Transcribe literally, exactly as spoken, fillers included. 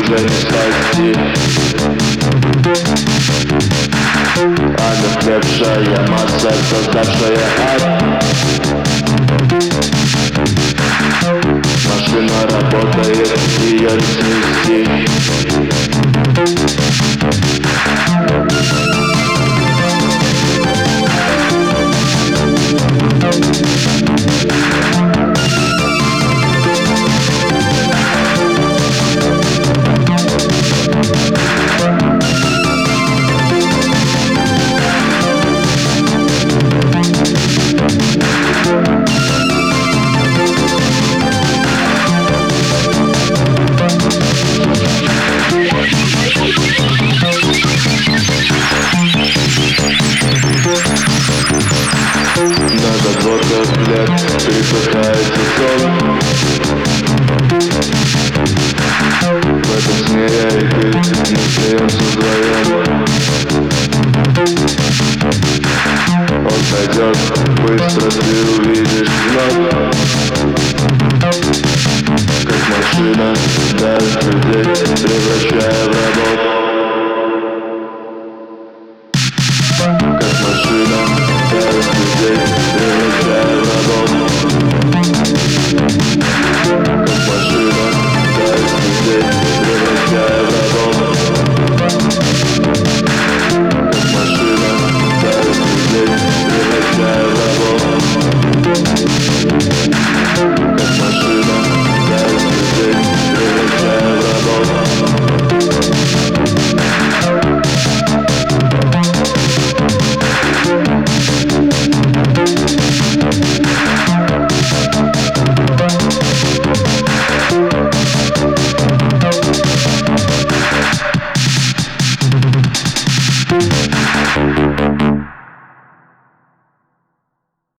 уже не спасти. Омертвевшая масса, создавшая ад. Машина работает, ее не снести. На двадцать лет припыхается сон. В этом сне я и ты, мы смеемся вдвоем. Он пройдет быстро, ты увидишь вновь, как машина давит людей, превращая в рабов.